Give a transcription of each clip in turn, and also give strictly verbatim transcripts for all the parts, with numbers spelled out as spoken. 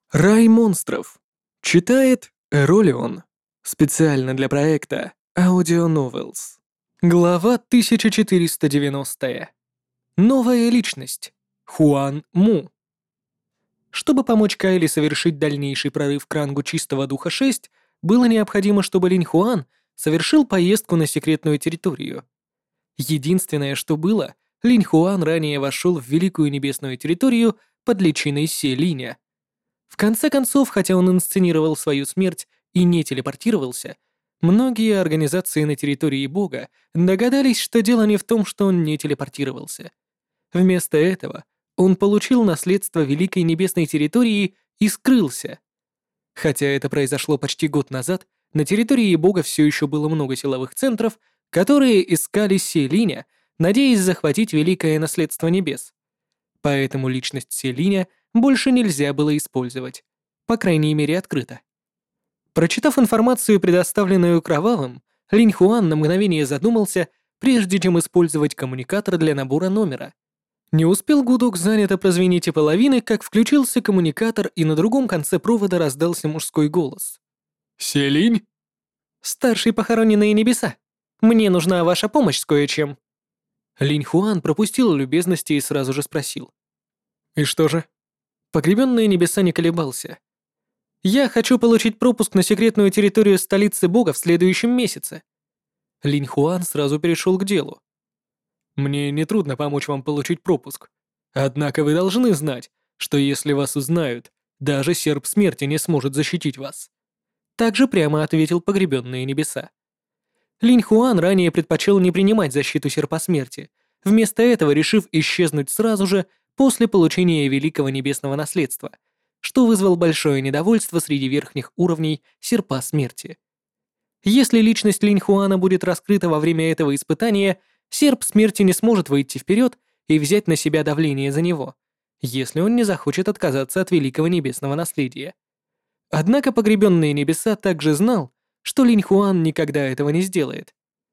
Рай монстров. Читает Эролион. Специально для проекта Audio Novels. Глава тысяча четыреста девяностая. Новая личность. Хуан Му. Чтобы помочь Кайли совершить дальнейший прорыв к рангу чистого духа шесть, было необходимо, чтобы Линь Хуан совершил поездку на секретную территорию. Единственное, что было, Линь Хуан ранее вошел в Великую Небесную территорию под личиной Се Линя. В конце концов, хотя он инсценировал свою смерть и не телепортировался, многие организации на территории Бога догадались, что дело не в том, что он не телепортировался. Вместо этого он получил наследство Великой Небесной территории и скрылся. Хотя это произошло почти год назад, на территории Бога все еще было много силовых центров, которые искали Се Линя, надеясь захватить Великое Наследство Небес. Поэтому личность Се Линя больше нельзя было использовать, по крайней мере открыто. Прочитав информацию, предоставленную Кровавым, Линь Хуан на мгновение задумался, прежде чем использовать коммуникатор для набора номера. Не успел гудок занято прозвенеть и половины, как включился коммуникатор, и на другом конце провода раздался мужской голос. Се Линь? «Старший похороненные небеса, мне нужна ваша помощь с кое-чем». Линь Хуан пропустил любезности и сразу же спросил. «И что же?» Погребенные небеса не колебался. «Я хочу получить пропуск на секретную территорию столицы Бога в следующем месяце». Линь Хуан сразу перешел к делу. «Мне нетрудно помочь вам получить пропуск. Однако вы должны знать, что если вас узнают, даже серп смерти не сможет защитить вас». Также прямо ответил погребенные небеса. Линь Хуан ранее предпочел не принимать защиту серпа смерти, вместо этого решив исчезнуть сразу же после получения Великого Небесного Наследства, что вызвало большое недовольство среди верхних уровней серпа смерти. Если личность Линь Хуана будет раскрыта во время этого испытания, серп смерти не сможет выйти вперед и взять на себя давление за него, если он не захочет отказаться от Великого Небесного Наследия. Однако погребенные небеса также знал, что Линь Хуан никогда этого не сделает.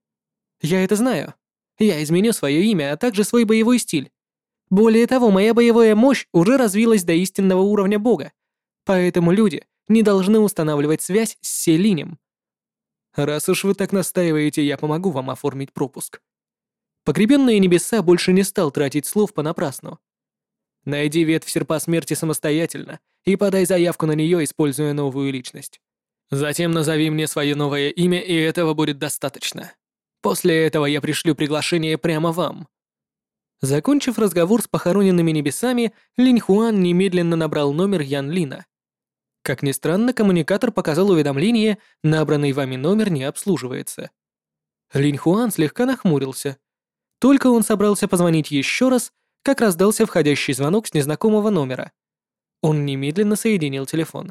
«Я это знаю. Я изменю свое имя, а также свой боевой стиль. Более того, моя боевая мощь уже развилась до истинного уровня Бога, поэтому люди не должны устанавливать связь с Се Линем». «Раз уж вы так настаиваете, я помогу вам оформить пропуск». Погребенные небеса больше не стал тратить слов понапрасну. «Найди ветвь серпа смерти самостоятельно и подай заявку на нее, используя новую личность. Затем назови мне свое новое имя, и этого будет достаточно. После этого я пришлю приглашение прямо вам». Закончив разговор с похороненными небесами, Линь Хуан немедленно набрал номер Ян Лина. Как ни странно, коммуникатор показал уведомление: набранный вами номер не обслуживается. Линь Хуан слегка нахмурился. Только он собрался позвонить еще раз, как раздался входящий звонок с незнакомого номера. Он немедленно соединил телефон.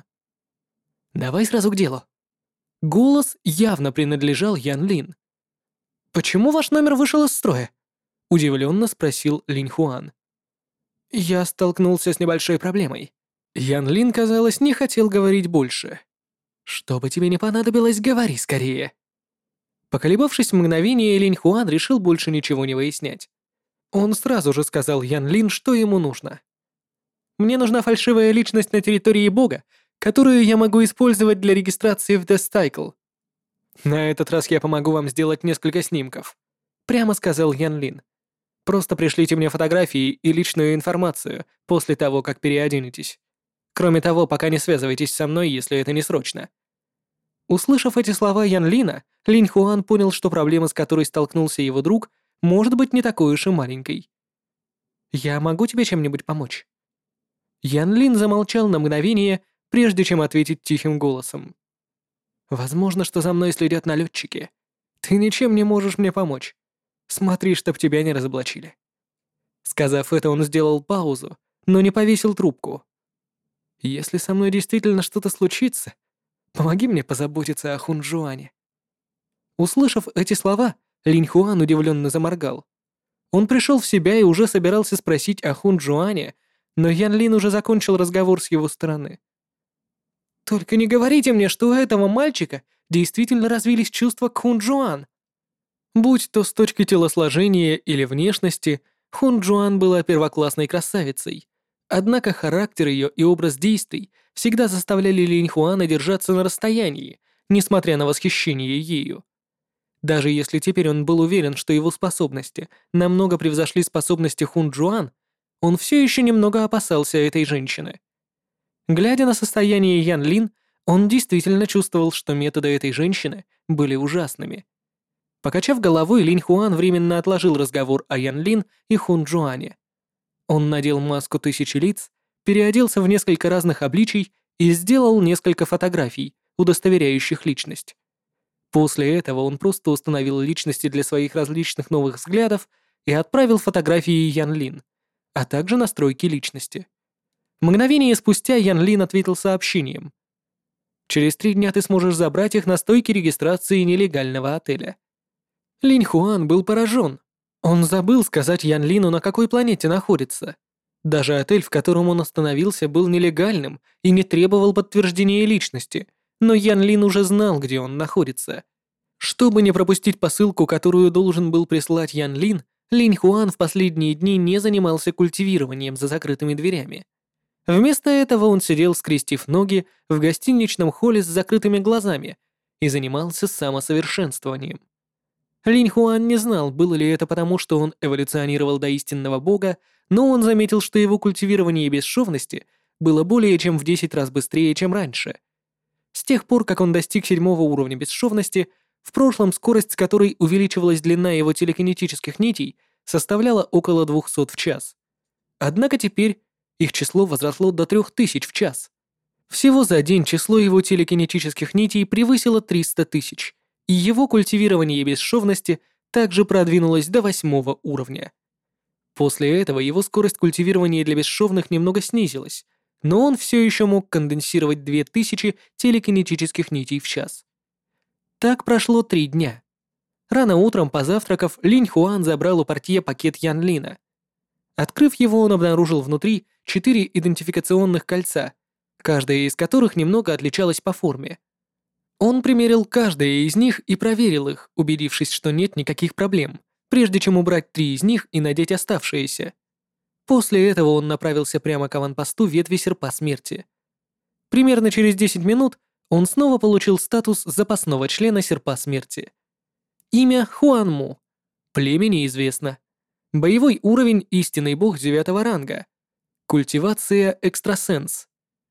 «Давай сразу к делу». Голос явно принадлежал Ян Лин. «Почему ваш номер вышел из строя?» — удивленно спросил Линь Хуан. «Я столкнулся с небольшой проблемой». Ян Лин, казалось, не хотел говорить больше. «Что бы тебе не понадобилось, говори скорее». Поколебавшись мгновение, Линь Хуан решил больше ничего не выяснять. Он сразу же сказал Ян Лин, что ему нужно. «Мне нужна фальшивая личность на территории Бога, которую я могу использовать для регистрации в Death Cycle. На этот раз я помогу вам сделать несколько снимков», — прямо сказал Ян Лин. «Просто пришлите мне фотографии и личную информацию после того, как переоденетесь. Кроме того, пока не связывайтесь со мной, если это не срочно». Услышав эти слова Ян Лина, Линь Хуан понял, что проблема, с которой столкнулся его друг, может быть не такой уж и маленькой. «Я могу тебе чем-нибудь помочь?» Ян Лин замолчал на мгновение, прежде чем ответить тихим голосом. «Возможно, что за мной следят налетчики. Ты ничем не можешь мне помочь. Смотри, чтоб тебя не разоблачили». Сказав это, он сделал паузу, но не повесил трубку. «Если со мной действительно что-то случится, помоги мне позаботиться о Хунжуане». Услышав эти слова, Линь Хуан удивленно заморгал. Он пришел в себя и уже собирался спросить о Хунжуане, но Ян Лин уже закончил разговор с его стороны. «Только не говорите мне, что у этого мальчика действительно развились чувства к Хунжуан». Будь то с точки телосложения или внешности, Хунжуан была первоклассной красавицей, однако характер ее и образ действий всегда заставляли Линь Хуана держаться на расстоянии, несмотря на восхищение ею. Даже если теперь он был уверен, что его способности намного превзошли способности Хун Джуан, он все еще немного опасался этой женщины. Глядя на состояние Ян Лин, он действительно чувствовал, что методы этой женщины были ужасными. Покачав головой, Линь Хуан временно отложил разговор о Ян Лин и Хун Джуане. Он надел маску тысячи лиц, переоделся в несколько разных обличий и сделал несколько фотографий, удостоверяющих личность. После этого он просто установил личности для своих различных новых взглядов и отправил фотографии Ян Лин, а также настройки личности. Мгновение спустя Ян Лин ответил сообщением. «Через три дня ты сможешь забрать их на стойке регистрации нелегального отеля». Линь Хуан был поражен. Он забыл сказать Ян Лину, на какой планете находится. Даже отель, в котором он остановился, был нелегальным и не требовал подтверждения личности, но Ян Лин уже знал, где он находится. Чтобы не пропустить посылку, которую должен был прислать Ян Лин, Линь Хуан в последние дни не занимался культивированием за закрытыми дверями. Вместо этого он сидел, скрестив ноги, в гостиничном холле с закрытыми глазами и занимался самосовершенствованием. Линь Хуан не знал, было ли это потому, что он эволюционировал до истинного бога, но он заметил, что его культивирование бесшовности было более чем в десять раз быстрее, чем раньше. С тех пор, как он достиг седьмого уровня бесшовности, в прошлом скорость, с которой увеличивалась длина его телекинетических нитей, составляла около двухсот в час. Однако теперь их число возросло до трёх тысяч в час. Всего за день число его телекинетических нитей превысило триста тысяч, и его культивирование бесшовности также продвинулось до восьмого уровня. После этого его скорость культивирования для бесшовных немного снизилась, но он все еще мог конденсировать две тысячи телекинетических нитей в час. Так прошло три дня. Рано утром, позавтракав, Линь Хуан забрал у портье пакет Ян Лина. Открыв его, он обнаружил внутри четыре идентификационных кольца, каждое из которых немного отличалось по форме. Он примерил каждое из них и проверил их, убедившись, что нет никаких проблем, прежде чем убрать три из них и надеть оставшиеся. После этого он направился прямо к аванпосту ветви Серпа Смерти. Примерно через десять минут он снова получил статус запасного члена Серпа Смерти. Имя Хуан Му. Племя неизвестно. Боевой уровень истинный бог девятого ранга. Культивация экстрасенс.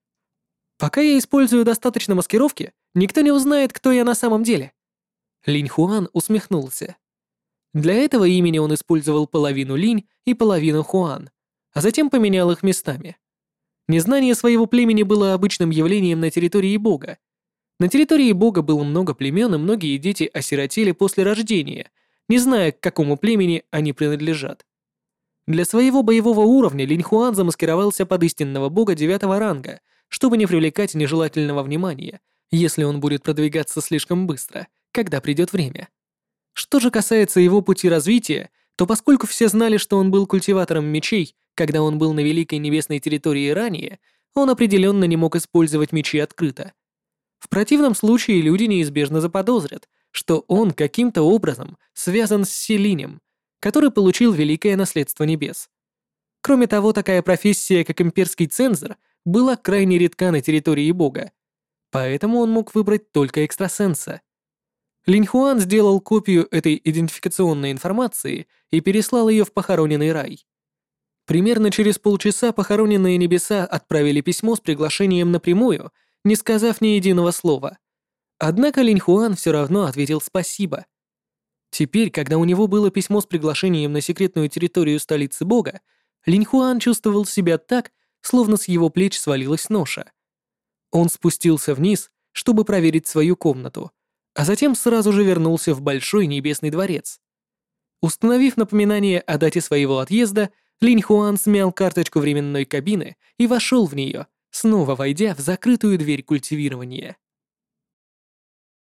Пока я использую достаточно маскировки, никто не узнает, кто я на самом деле. Линь Хуан усмехнулся. Для этого имени он использовал половину Линь и половину Хуан, а затем поменял их местами. Незнание своего племени было обычным явлением на территории бога. На территории бога было много племен, и многие дети осиротели после рождения, не зная, к какому племени они принадлежат. Для своего боевого уровня Линь Хуан замаскировался под истинного бога девятого ранга, чтобы не привлекать нежелательного внимания, если он будет продвигаться слишком быстро, когда придет время. Что же касается его пути развития, то поскольку все знали, что он был культиватором мечей, когда он был на Великой Небесной территории ранее, он определенно не мог использовать мечи открыто. В противном случае люди неизбежно заподозрят, что он каким-то образом связан с Селинем, который получил Великое Наследство Небес. Кроме того, такая профессия, как имперский цензор, была крайне редка на территории бога, поэтому он мог выбрать только экстрасенса. Линь Хуан сделал копию этой идентификационной информации и переслал ее в похороненный рай. Примерно через полчаса похороненные небеса отправили письмо с приглашением напрямую, не сказав ни единого слова. Однако Линь Хуан все равно ответил спасибо. Теперь, когда у него было письмо с приглашением на секретную территорию столицы бога, Линь Хуан чувствовал себя так, словно с его плеч свалилась ноша. Он спустился вниз, чтобы проверить свою комнату, а затем сразу же вернулся в Большой Небесный дворец. Установив напоминание о дате своего отъезда, Линь Хуан смял карточку временной кабины и вошел в нее, снова войдя в закрытую дверь культивирования.